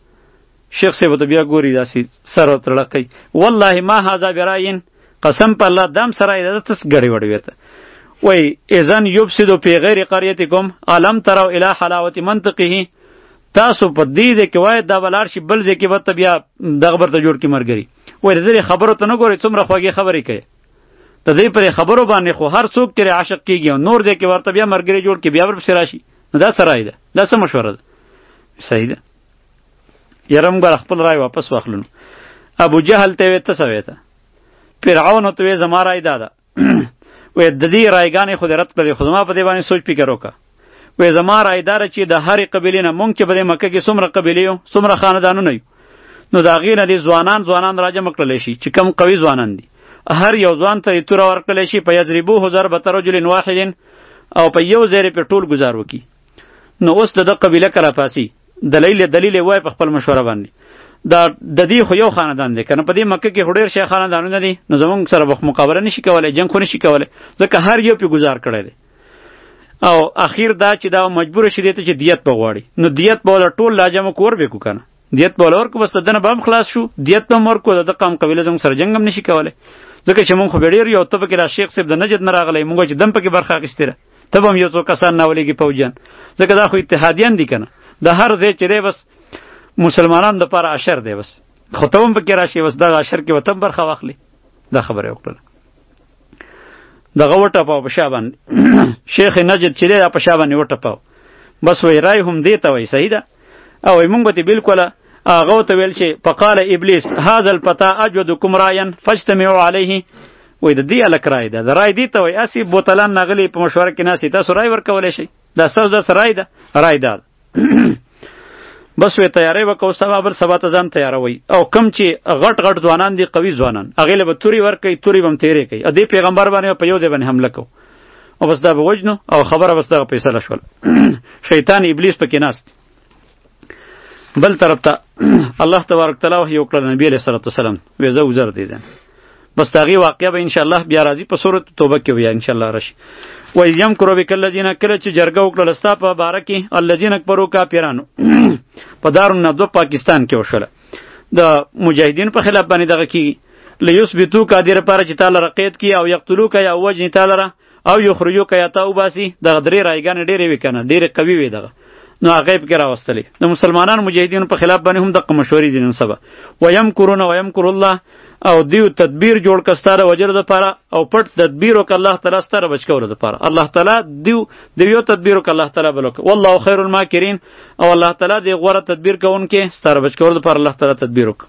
شیخ صاحب ته بیا ګوري داسې سره تړلقی والله ما هذا براین، قسم په الله دام سره ده تس غړي وړي وته وای اذن یفسد فی غیر قريتکم علم تروا الی حلاوه منطقه، تاسو په دې دې کې وای دا بلار شي بل ځکه وته بیا دغبر ته جوړ کی مرګري وای دې خبرو ته نه ګوري څومره خوږی خبرې کوي ته دې پر خبرو باندې خو هر څوک تیرې عاشق کیږي نور دې کې ورته بیا مرګري جوړ کی بیا ور پسې راشي، دا سره ده دا څه مشوره ده صحیح ده. یرم ګر خپل رای واپس واخلون. ابو جهل ته وته سویته فرعون ته زما رای دادا وې د دې رایګانې خو درت کړې خو ما په دې باندې سوچ فکر وکړه وې زما رای دار چې د هر قبیلې نه مونږ چې په مکه کې څومره قبیلې یو څومره خاندانونه یو نو دا غیر دي ځوانان ځوانان راجم کړل شي چې کم قوي ځوانان دي هر یو ځوان ته تور ورکړل شي په یضربوه ضرب رجل واحد او په یو ځای په ټول گزار وکي. نو اوس د قبیله کرا پاسي دلیل دلیل وای په خپل مشوره باندې دا د دې خو یو خاندان دی کنه په دې مکه کې هډیر شیخ خاندانونه دي نو زمونږ سره به مقابله نشي کولای جنگ خو نشي کولای ځکه هر یو په گزار کړی دی او اخیر دا چې دا مجبور شي ته چې دیت بغواړي نو دیت بوله ټول لاجمه کور به کو کنه دیت بوله ورکو بس دنه بام خلاص شو دیت نو مر کو د قوم قبیله زموږ سره جنگ هم نشي کولای ځکه چې مونږ خو ډیر یو ته کې را شیخ صاحب د نجد نه راغلی مونږ چې دم پکې برخه اخیستره ته هم یو څو کسان ناولېږي پوجان ځکه دا خو اتحادیان دي کنه د هر ځای چې دی بس مسلمانانو دپاره اشر دی بس خو ته هم پکې راشي بس دغه اشر کې وته برخه واخلي دا خبره وکړه دغه وټپاو په شا باندې شیخ نجد چې دی په شا باندې وټپاو بس وای رای هم دی ته وای صحیح ده او مونږ به بالکل هغه ته ویل چې فقال ابلیس هذا الفتى اجودكم رايا فاجتمعوا عليه وای د دې الک رای ده د رای دی ته وای اسی بوتلان نغلی په مشوره کې ناسی تاسو رای ورکولای شي دا ستاسو د رای ده رای ده بس وی تیاری وکاو سبا بل سبا ته ځان تیاروي او کم چې غټ غټ ځوانان دي قوي ځوانان هغه له توري ور کوي توري بم تیرې کوي ا دې پیغمبر باندې په یو ځای باندې حمله کو او بس دا به وجنو او خبره بس دا فیصله شول شیطان ابلیس پکې ناست بل طرف ته الله تبارک تعالی وحی وکړه نبی علیہ الصلوۃ والسلام وی زه وزر دي ځم بس داغي واقعیا به ان شاء الله بیا راځي په سورۃ توبه کې بیا ان شاء الله راشي و یم کرو بک الذین کله چې جرګه وکړه لستا په باره کې الذین کفروا کافرانو په دارون ندو پاکستان کې وشله د مجاهدین په خلاف باندې دغه کې لیثبتو قادر پر چې تعالی رقیت کی او یقتلوا یا وجن تعالی او یخرجو یا توباسی دغه درې رایګان ډېرې وکنه ډېرې قوي وي دغه نو هغه په را واستلې د مسلمانانو مجاهدینو په خلاف باندې هم د مشورې دي نن سبا ویم کرون ویم کر الله او دیو تدبیر جوړ کستاره وجر د پاره او پټ تدبیر وک الله تعالی ستاره بچکور د پاره الله تعالی دیو دیو تدبیر وک الله تعالی بلوک والله خیر الماکرین او الله تعالی دی غوړه تدبیر کوونکې ستاره بچکور د پاره الله تعالی تدبیر وک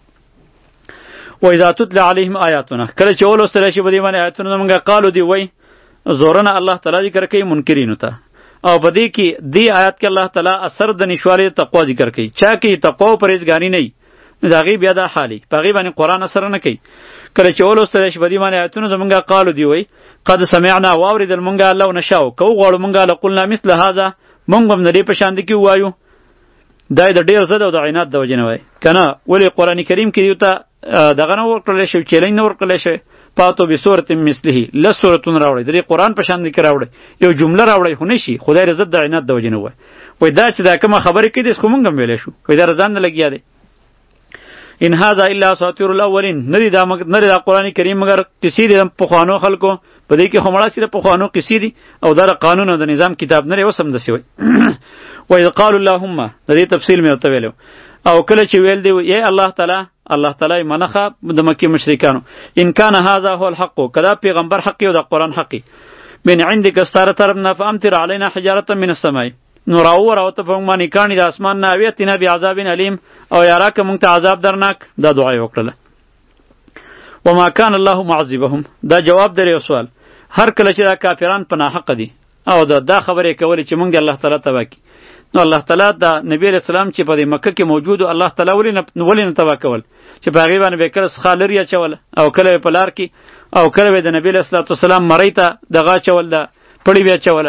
و اذا تتلى عليهم آیاتنا کله چې ولو سره شی بدی باندې آیاتونه موږ قالو دی وای زورنا الله تعالی ذکر کوي منکرین ته او بدی کې دی آیات کې الله تعالی اثر د نشوالې تقوا ذکر کوي چا کې تقوا او پرهیزګاری نه داغي بیا د حالي پغی باندې قران اثر نه کوي کله چې ولو سره شی بدی باندې آیاتونه زمونږه قالو دی وای قد سمعنا واورد المنګه الله نشاو کو غوړ مونږه لقلنا مثل هذا مونږ هم نه په شان دي کې وایو دای د ډیر زده او د عینات د وجنه وای کنه ولی قران کریم کې یو ته دغه نو ورکړل شي چیلنج نو ورکړل شي پاتو به صورت مثله ل صورتون راوړي د قران په شان کې راوړي یو جمله راوړي خو نشي خدای رضا د عینات د وجنه وای وای دا چې دا کومه خبره کې د خو مونږ هم ویلې شو وای دا رضا نه لګیا دی ان هذا الا اساطير الاولين ندی دا مګ ندی دا قران کریم مگر کسی د پخوانو خلکو په دې کې خمړه سره پخوانو کسی دي او دا قانون او د نظام کتاب نه وسم دسی وای وای قالوا اللهم د دې تفصیل مې ورته ویلو او کله چې ویل دی ای الله تعالی الله تعالی منخه د مکی مشرکانو ان کان هذا هو الحق کدا پیغمبر حقی او د قران حقی من عندک ستاره طرف نه فامطر علینا حجاره من السماء نو راوور او ته په موږ باندې کاڼي د اسمان نه اویتنا بعذاب علیم او یاراک موږ ته عذاب درناک. دا دعا یې وکړله. وما کان الله معذبهم دا جواب دی یو سوال. هر کله چې دا کافران په ناحقه دي او دا دا خبرې کولې چې موږ الله تعالی تبا کی، نو الله تعالی دا نبی رسول الله چې په مکه کې موجود الله تعالی ولې نه ولې نه تبا کول چې په هغې باندې به کله خالري اچول او کله په لار کې او کله به د نبی علیه الصلاة والسلام مرۍ ته دغه اچول ده پړی به اچوله.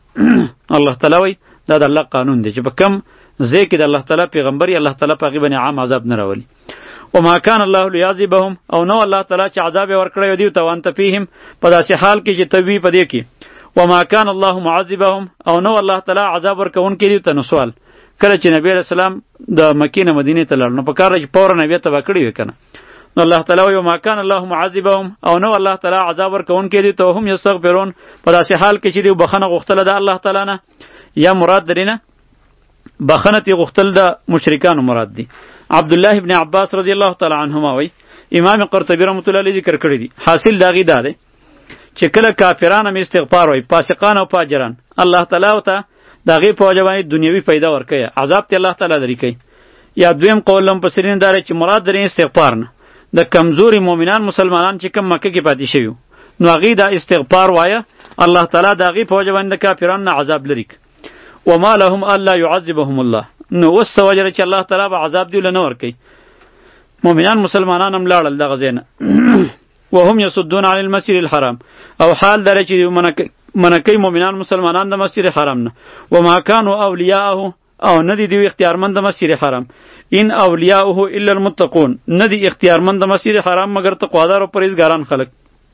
الله تعالی وایي دا د الله قانون دی چې په کم ځای کې د الله تعالی پیغمبر یې الله تعالی په هغې باندې عام عذاب نه راولي. وما کان الله لیعذبهم او نو الله تعالی چې عذاب یې ورکړی و دیو ته وانت فیهم په داسې حال کې چې ته وي په دې کې. وما کان الله معذبهم او نو الله تعالی عذاب ورکوونکی دیو ته. نو سوال کله چې نبی علیه السلام د مکې نه مدینې ته لاړ نو په کار ده چې فورا بیا تباه کړي وي که نه. نو الله تعالی وایي وما کان الله معذبهم او نو الله تعالی عذاب ورکوونکی دی ته هم یستغفرون په داسې حال کې چې دوی بخښنه غوښتله ده الله تعالی نه. یا مراد درې نه بخښنه ترې غوښتل د مشرکانو مراد دی. عبدالله ابن عباس رضی الله تعالی عنهما وایي امام قرطبي رحمة الله علیه ذکر کړی دی حاصل د هغې دا دی چې کله کافران هم استغفار وایي فاسقان او فاجران الله تعالی ورته د هغې په وجه باندې دنیوي پیدا ورکوي عذاب ته الله تعالی لرې کوي. یا دویم قول هم مفسرین دا دی چې مراد درې استغفار نه د کمزوري مؤمنان مسلمانان چې کم مکه کې پاتې شوي نو هغې دا استغفار وایه الله تعالی د هغې په وجه باندې د کافرانو نه عذاب لرې کړي. وما لهم الا يعذبهم الله نو اوس څه وجه چې الله تعالی به عذاب دیو له نه ورکوي. مؤمنان مسلمانان هم لاړل دغه ځای نه وهم یصدون عن المسجد الحرام او حال داره چې منکوي مؤمنان مسلمانان د مسجد حرام نه. وما كانوا اولیاءه او ندی دیو اختیارمند د مسجد حرام. ان اولیاءه الا المتقون ندی اختیارمند د مسجد حرام مگر تقوادار او پرهیزګاران خلق.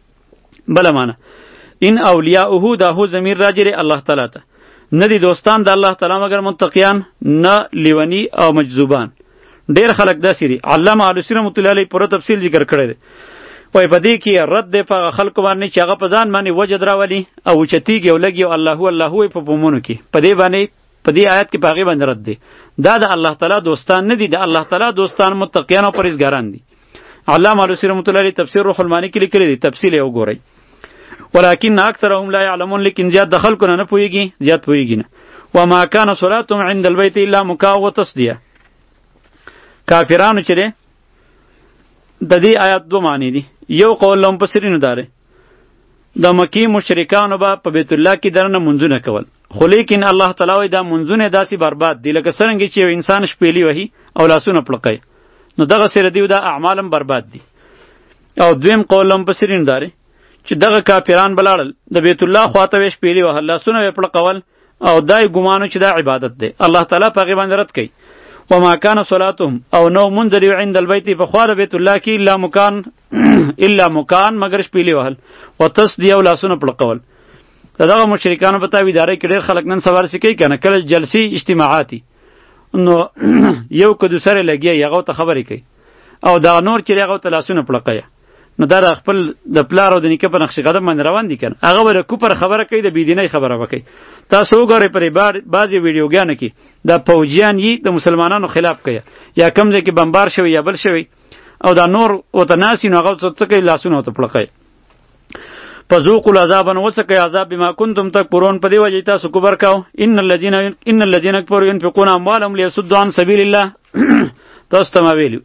بل معنا ان اولیاءه دا هو ضمیر راجع الله تعالی ته. ندی دوستان د الله تعالی مگر متقیان نه لیونی او مجذوبان. ډیر خلق داسې دي. علامه علوسی رحمة الله علیه پوره تفصیل ذکر کړی دی. وای په دې کې رد دی په خلکو باندې چې هغه په ځان باندې وجد راولي او اوچتېږي او لګي او الله الله وایي په بومونو کې. په دې باندې په دې آیت کې په هغې باندې رد دی. دا د الله تعالی دوستان نه دي. د الله تعالی دوستان متقیان او پرهیزګاران دي. علامه علوسی رحمة الله علیه تفسیر روح المانی کې لیکلی دی. تفصیل یې وګورئ. ولكن اکثرهم لا يعلمون لیکن زیات د خلکو نه نه پوهېږي زیات پوهېږي نه. وما كان صلاتهم عند البيت الا مکاء وتصدیه. کافرانو چې دی د دې آیات دو معنی دي. یو قول له مفسرینو دا دی د مکی مشرکانو به په بیت الله کې درنه منځونه کول خو لیکن الله تعالی وایي دا منځونه داسې برباد دي لکه څرنګه چې یو انسان شپېلي وهي او لاسونه پړقوي نو دغسې د دوی دا اعمال هم برباد دي. او دویم قول له مفسرینو دا دی چې دغه کافران به لاړل د بیت الله خواته یې شپېلي وهل لاسونه یې پړقول او دا یې ګمانو چې دا عبادت دی. الله تعالی په هغې باندې رد کوي. وما كان صلاتهم او نو منذری عند البيت فخوار بیت الله کی الا مکان الا مکان مگر شپېلې وهل وتصدیه او لاسونه پړقول. دغه مشرکانو په تاویدارۍ کې ډېر خلک نن سبا رسې کوي که نه کله جلسې اجتماعاتي نو یو که دوسرې لګیا هغو ته خبرې کوي او دغه نور چې هغو ته لاسونه پړقوي نو دا د خپل د پلار او د نیکه په نقش قدم باندې روان دي که نه هغه به د کوپر خبره کوي د بېدینۍ خبره به کوي. تاسو وګورئ پرې بعضې ویډیوګانو کې دا پوجیان یي د مسلمانانو خلاف کوي یا کوم ځای کې بمبار شوی یا بل شوی او دا نور ورته ناست وي نو هغه څه کوي لاسونه ورته پړقوي. فذوقوا العذاب وڅکئ عذاب بما کنتم تکفرون په دې وجې تاسو کفر کوو. ان الذین ان الذین کفروا ينفقون اموالهم لیصدوا عن سبیل الله تاسو ته ما ویلو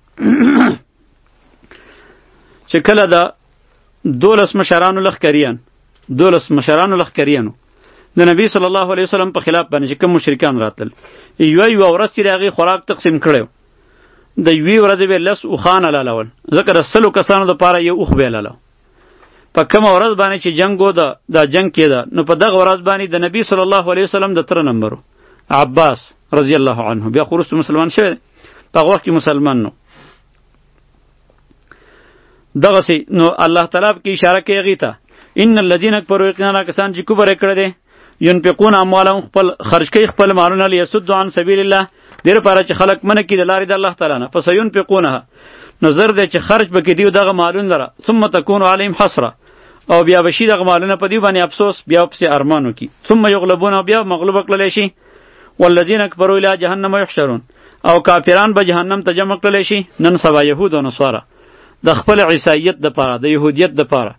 چې کله د دولس مشرانو لښکریان دولس مشرانو لښکریانو د نبی صلی الله علیه وسلم په خلاف باندې چې کوم مشرکان راتلل یوه یوه ورځ چې د هغې خوراک تقسیم کړی د یوې ورځې به لس اوښان حلالول ځکه د سلو کسانو دپاره یو اوښ به حلالو. په کومه ورځ باندې چې جنګ و دا جنګ کېده نو په دغه ورځ باندې د نبی صلی الله علیه وسلم د تره نمبر عباس رضی الله عنه بیا خو وروسته مسلمان شوی په هغه وخت کې مسلمان نو دغسې نو الله تعالی کې اشاره کوي هغې ته ان الذین کفروا یقینا کسان چې کفر یې کړی دی ينفقون اموالهم خپل خرج کوي خپل مالونه لیصدوا عن سبیل الله دې لپاره چې خلک منع کړي د لارې د الله تعالی نه فسینفقونها نو زر دی چې خرج به کړي دغه مالونه لره ثم تکون علیهم حسره او بیا به شي دغه مالونه په دې باندې افسوس بیا پسې ارمان وکړي ثم یغلبون او بیا مغلوبه کړلی شي والذین کفروا الی جهنم یحشرون او کافران به جهنم ته جمع کړلی شي. نن سبا یهود او نصارا د خپل عیسایت دپاره د یهودیت دپاره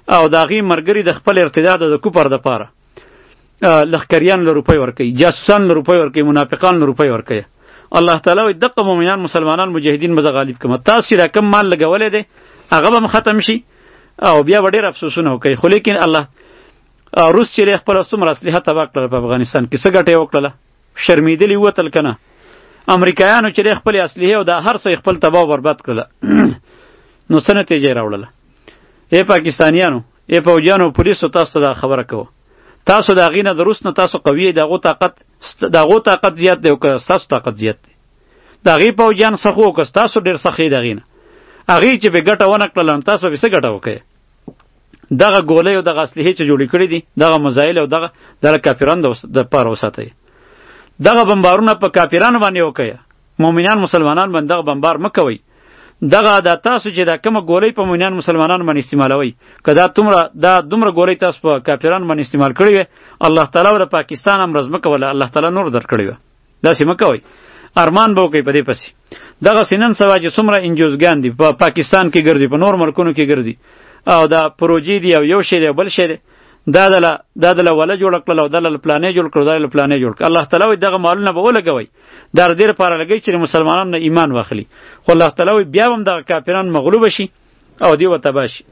او د هغې ملګري د خپل ارتداد او د کفر دپاره لښکریان له روپۍ ورکوي، جاسوسان له روپۍ ورکوي، منافقان له روپۍ ورکوي. الله تعالی وایي دغه مؤمنان مسلمانان مجاهدین به زه غالب کړم. تاسو چې دا کم مال لګولی دی هغه به ختم شي او بیا به ډېر افسوسونه وکوي. خو لیکن الله روس چې خپل څومره اسلحه تباه کړله په افغانستان کې، څه ګټه یې وکړله؟ شرمېدلي ووتل که نه؟ امریکایانو چې خپلې اسلحې او دا هر څه خپل تباه او برباد کړله نو څه نتیجه یې راوړله؟ ای پاکستانیانو، ای پوجیانو، پولیسو، تاسو ته دا خبره کوه، تاسو د هغې نه د روس نه تاسو قوي یې، د هغو طاقت د هغو طاقت زیات دی او که ستاسو طاقت زیات دی؟ د هغې پوجیان سخت وو که ستاسو ډېر سخت یې د هغې نه؟ هغې چې بې ګټه ونه کړله نو تاسو به څه ګټه وکړئ؟ دغه ګولۍ او دغه اسلحې چې جوړې کړي دي، دغه مزایل او دغه دغه کافرانو دپاره وساتئ. دغه بمبارونه په کافرانو باندې وکړئ، مؤمنان مسلمانان باندې دغه بمبار مه کوئ. دغه دا تاسو چې دا کومه ګولۍ په مؤمنان مسلمانانو باندې استعمالوئ، که دا دومره دا دومره ګولۍ تاسو په کافرانو باندې استعمال کړې وې، الله تعالی به د پاکستان هم رزمه کوله، الله تعالی نور درکړی وه. داسې مه کوئ، ارمان به وکئ په دې پسې. دغسې نن سبا چې څومره انجوزګان دي په پاکستان کې ګرځي، په نور ملکونو کې ګرځي او دا پروژې دي او یو شی دی او بل شی دی، دا دله دا دله وله جوړه کړله او دله پلانې جوړ کړه، دله پلانې جوړ کړه. الله تعالی وایي دغه مالونه به ولګوئ، دا د دې لپاره لګئ چې مسلمانانو نه ایمان واخلي. خو الله تعالی وایي بیا هم دغه کافران مغلوبه شي او دوی به تباه شي.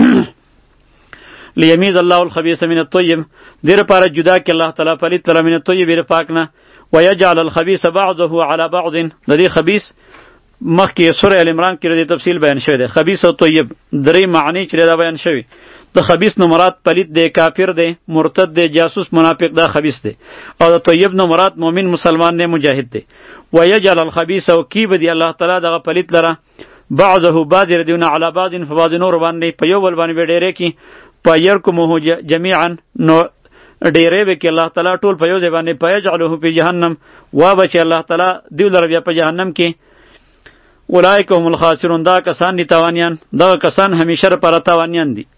لیمیز الله الخبیث من الطیب، دې لپاره جدا کړي الله تعالی پلیت لره من الطیب د پاک نه، ویجعل الخبیث بعضه علی بعض. د دې خبیث مخکې سوره ال عمران کې د تفصیل بیان شوی دی. خبیث او طیب درې معنی چې دا بیان شوی. د خبیث نو مراد پلیت دی، کافر دی، مرتد دی، جاسوس، منافق، دا خبیث دی. او د طیب نو مراد مؤمن مسلمان دی، مجاهد دی. ویجعل الخبیث او کی به دی الله تعالی دغه پلیت لره بعضه بعض ردیونه علی بعض په بعض نور باندې په یو بل باندې به ډیرې کی په یرکمه جميعا نو ډیرې به کې الله تعالی ټول په یو ځای باندې پیجعله فی جهنم وا به چې الله تعالی دیو لره بیا په جهنم کې. اولئک هم الخاسرون، دا کسان دي تاوانیان، دا کسان همیشه لپاره تاوانیان دي.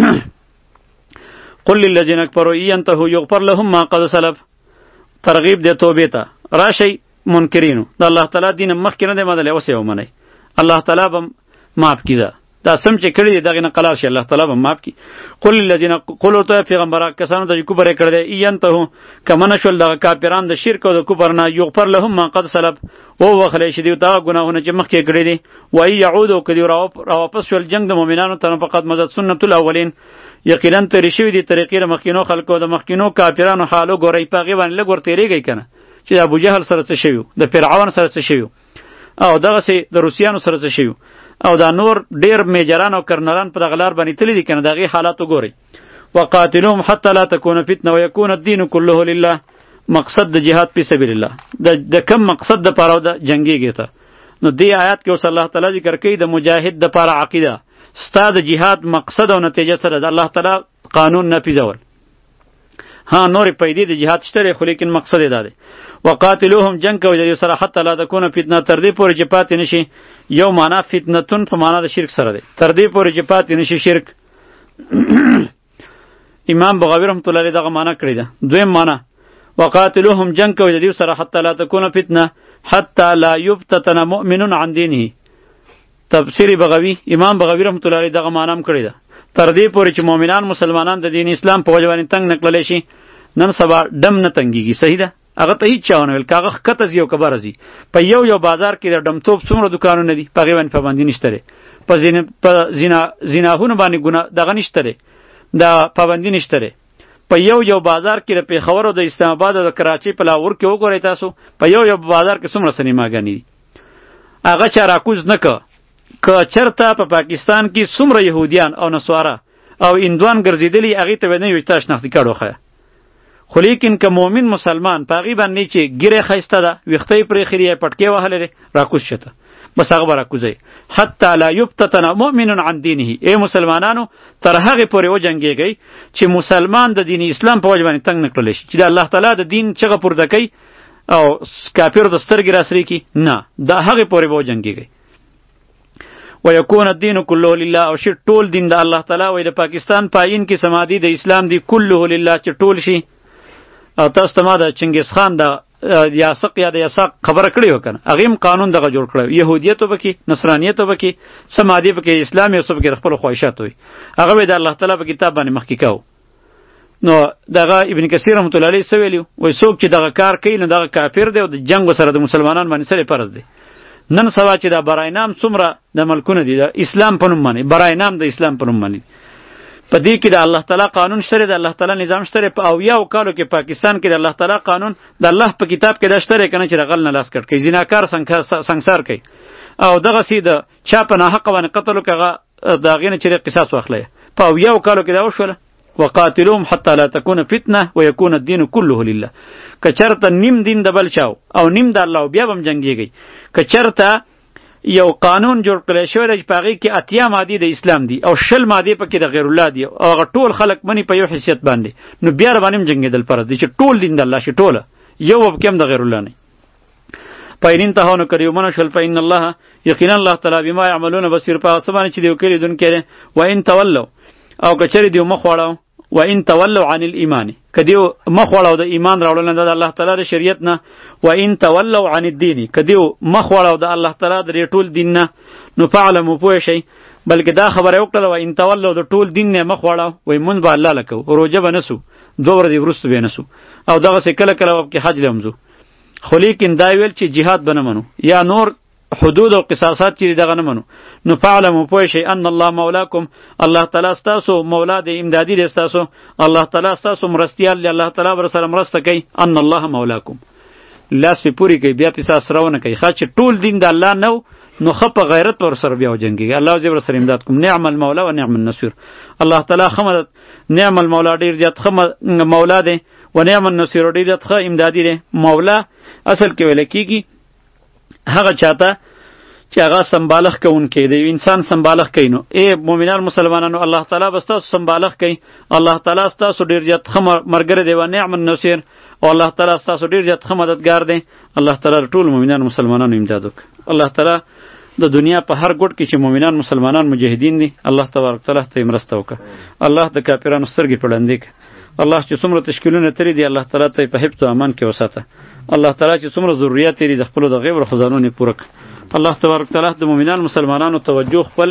قل للذین کفروا ان ينتهوا یغفر لهم ما قد سلف، ترغیب دی توبې ته. راشئ منکرینو، د الله تعالی دین مخکې نه دی منلی، اوس یې ومنئ، الله تعالی به معاف کړي. دا سم چې کړي دي دغې نه قلار شي، الله تعالی به معاف کړي. قل للذین، قل ورته پیغمبره کسانو ته چې کفر یې کړی دی، ان ينتهوا که منع شول دغه کافران د شرک او د کفر نه، یغفر لهم ما قد سلف، وبخلی شي دوی ته هغه ګناهونه چې مخکې کړي دي. وان یعودوا که دوی راواپس شول جنګ د مؤمنانو ته نو فقد مضت سنت الاولین، یقینا تېرې شوي دي طریقې د مخکینو خلکو، د مخکینو کافرانو حال وګورئ، په هغې باندې لږ ورتېرېږئ که نه، چې د ابوجهل سره څه شوي، د فرعون سره څه شوي، او دغسې د روسیانو سره څه شوي، او دا نور ډیر میجران او کرنلان په دغه لار باندې تللي دي که نه، د هغې حالات وګورئ. وقاتلوهم حتی لا تکون فتنه ویکون الدین کله لله، مقصد د جهاد فی سبیل الله، د کم مقصد دپاره د جنګېږي ته. نو دې آیات کې اوس الله تعالی ذکر کوي د مجاهد دپاره عقیده، ستا د جهاد مقصد او نتیجه سره د الله تعالی قانون نافذول. ها نورې پیدې د جهاد شته دی، خو لیکن مقصد یې دا دی. وقاتلوهم، جنګ کوئ د دې سره حتی لا تکون فتنه، تر دې پورې چې پاتې نشي. یو معنا فتنتون په معنا د شرک سره دی، تر دې پورې چې پاتې نشي شرک. امام بغوی رحمت الله علیه دغه معنا کړې ده. دویم معنا وقاتلوهم، جنګ کوئ د دې سره حتی لا تکون فتنه حتی لا یفتتن مؤمن عن دینه. تفسیر بغوی، امام بغوی رحمت الله علیه دغه معنا هم کړې ده، تر دې پورې چې مؤمنان مسلمانان د دین اسلام په وجه باندې تنګ نه کړلی شي. نن سبا ډم نه تنګېږي، صحیح ده، هغه ته هیڅ چا ونه ویل، که هغه ښکته ځي او که بره ځي. په یو یو بازار کې د ډمتوب څومره دوکانونه دي، په هغې باندې پابندي نشته دی. په زنا زناهونو باندې ګناه دغه نشته دی، دا پابندي نشته دی. په یو یو بازار کې د پېښور او د اسلام آباد او د کراچۍ په لاهور کې وګورئ تاسو، په یو یو بازار کې څومره سینماګانې دي. هغه چا راکوز نه که که چېرته په پاکستان کې څومره یهودیان او نصواره او هندوان ګرځېدلي، هغې ته به نه وي تا شناختي کارت وښیه. خو لیکن که مؤمن مسلمان په هغې باندې چې ګیرې ښایسته ده، ویښته یې پرېښي دي، پټکې وهلی دی، راکوز شته، بس هغه به راکوزوي. حتی لا یفتتن مؤمن عن دینه، ای مسلمانانو تر هغې پورې وجنګېږئ چې مسلمان د دین اسلام په وجه باندې تنګ نه کړلی شي، چې د الله تعالی د دین چغه پورته کوي او کافر د سترګې راسرې کړي، نه، د هغې پورې به وجنګېږئ. ويكون الدين كله لله، او شي ټول دین د الله تعالی وي. د پاکستان پاین کې سمادي د اسلام دی کله لله چې ټول شي. او تاسو ته ما د چنګیز خان د یاسق یا د یساق خبره کړې وکنه هغه قانون دغه جوړ کړو يهودیت وبکی نصرانیت وبکی سمادی وبکی اسلام یو سب کې خپل خواهشات وي هغه د الله تعالی په کتاب باندې مخکې کاو نو دغه ابن کثیر رحمت الله علیه سویلیو وای څوک چې دغه کار کوي نو دغه کافر دی او د جنگ سره د مسلمانان باندې سره فرض دی نن سبا چې دا برای نام څومره د ملکونه دي د اسلام په نوم باندې برای نام د اسلام په نوم باندې په دې کې د الله تعالی قانون شته د الله تعالی نظام شته په اویاو کالو کې پاکستان کې د الله تعالی قانون د الله په کتاب کې د شته کنه چې رغل نه لاس کټ کوي زیناکار سنگسار کوي او دغه سي د چا په نه حق باندې قتل کوي داغې نه چې قصاص واخلي په اویاو کالو کې دا وشول وقاتلهم حتى لا تكون فتنه ويكون الدين كله لله کچرته نیم دین د بل چاو او نیم د الله بیا بم جنگيږي کچرته یو قانون جوړ کړی شوی دی په هغې کې اتیا مادې د اسلام دي او شل مادې پکې د غیر الله دي او هغه ټول خلک مني په یو حیثیت باندې نو بیا رباندې هم جنګېدل فرض دی چې ټول دین د الله شي ټوله یو پکې هم د غیر الله نه فإن انتهوا نو که ومنه شول فإن الله یقینا الله تعالی بما یعملون بصیر په هغه څه باندې چې دوی کوي دونکي دی وإن تولوا او که چېرې دوی مخ واړو وإن تولوا عن الإيمان کدیو مخ وړاو د ایمان راوړل نه د الله تعالی د شریعت نه وإن تولوا عن الدين کدیو مخ وړاو د الله تعالی د ټول دین نه نو فعلموا پوه شئ بلکې دا خبره وکړه وإن تولوا د ټول دین نه مخ وړاو وای مونږ به الله لکو روزه به نسو دوه ورځې وروسته به نسو او دغه څه کله کله وب کې حج لمزو خو لیکن دا ویل چې جهاد به نه منو یا نور حدود او قصاصات چې دغه نه منو نو فعلموا پوه شئ ان الله مولاکم الله تعالی ستاسو مولا دی امدادي دی ستاسو الله تعالی ستاسو مرستیال دی الله تعالی بر سره مرسته کوي ان الله مولاکم لاس په پوری کوي بیا پیسه سرونه کوي خا چې ټول دین د الله نو نو خپ غیرت ور سره بیا وجنګي الله زبر سره امداد کوم نعم المولا و نعم النصير الله تعالی خمد نعم المولا ډیر جات خمد مولا دی و نعم النصير ډیر جات خ امدادي دی مولا اصل کې ویل کیږي هغه چاته چې هغه سمبالغ کوونکی دی انسان سمبالغ کوي نو ای مؤمنان مسلمانانو الله تعالی به ستاسو سمبالغ کوي الله تعالی ستاسو ډیر زیات ښه ملګری دی و نعم النصير او الله تعالی ستاسو ډیر زیات ښه مددګار دی الله تعالی ټول مؤمنان مسلمانانو امداد وکړي الله تعالی د دنیا په هر ګوټ کې چې مؤمنان مسلمانان مجاهدین دي الله تبارک تعالی ته مرسته وکړي الله د کافرانو سترګې پړندې کړي الله چې څومره تشکیلونه تری دي الله تعالی ته په حفظ او امان کې وساته الله تعالی چې څومره ضرورت لري د خپل د غیب او خزانو پوره کړي الله تبارک تعالی د مؤمنان مسلمانانو توجه خپل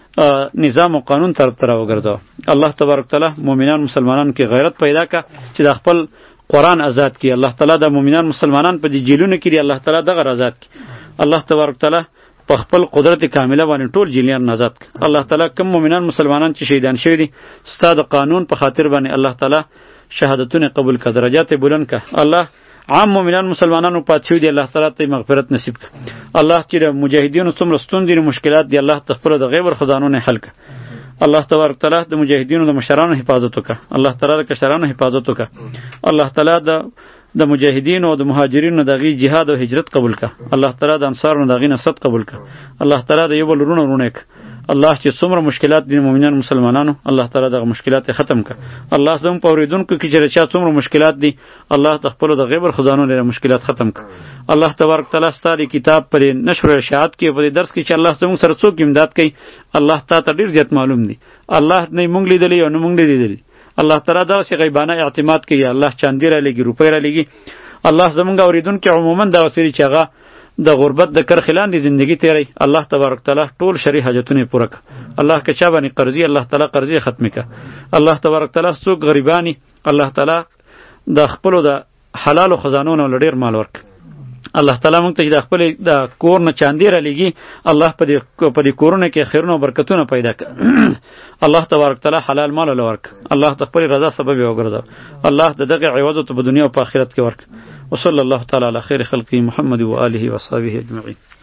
نظام او قانون طرف ته راوګرځاو الله تبارک تعالی مؤمنان مسلمانانو کې غیرت پیدا کړه چې د خپل قرآن آزاد کړي الله تعالی د مؤمنان مسلمانان په دې جیلونو کې الله تعالی دغه آزاد کړي الله تبارک تعالی په خپل قدرت کامله باندې ټول جیلیان آزاد کړي الله تعالی کوم مؤمنان مسلمانان چې شهیدان شوي دي ستاسو قانون په خاطر باندې الله تعالی شهادتونه قبول کړه درجات بلند کړه الله عام مؤمنان مسلمانانو پاتې دي الله تعالی ته مغفرت نصیب کړه الله چې مجاهدینو څومره ستوندې مشکلات دي الله تخپل د غیب خزانو نه حل کړه الله تبارک تعالی د مجاهدینو د مشرانو حفاظت وکړه الله تعالی د کشرانو حفاظت وکړه الله تعالی د د مجاهدینو او د مهاجرینو دغه جهاد او هجرت قبول کړه الله تعالی د انصارونو دغه نصرت قبول کړه الله تعالی د یو بل رونه رونه کړه الله چې څومره مشکلات دي مؤمنان مسلمانانو الله تعالی دغه مشکلات ختم کړه الله زموږ په اوریدونکو کې چې چا څومره مشکلات دي الله تخپل د غیب خزانو لري مشکلات ختم کړه الله تبارک تعالی ستاسو کتاب پر نشر ارشاد کې په درس کې چې الله زموږ سره څوک امداد کوي الله تعالی ډیر زیات معلوم دي الله نه مونږ لیدلی او نه مونږ لیدلی الله تعالی دا سی غیبانه اعتماد کوي الله چاندی را لګي روپۍ را لګي الله زمونږ اوریدونکو عموما دا وسری چې هغه د غربت د کرخلان دی زندگی تیری الله تبارک تعالی ټول شری حاجتونه پوره ک الله که چا باندې قرضی الله تعالی قرضی ختم ک الله تبارک تعالی څوک غریبانی الله تعالی د خپل د حلال خزانونو لډیر مال ورک الله تعالی موږ ته د خپل د کور نه چاندی را لګي الله په دې په دې کورونه کې خیرونه او برکتونه پیدا ک الله تبارک تعالی حلال مال ورک الله د خپل رضا سبب وګرځاو الله د دغه عوض په دنیا او په آخرت کې ورک وصلی الله تعالی علی خیر خلقه محمد و آله و صحبه اجمعین.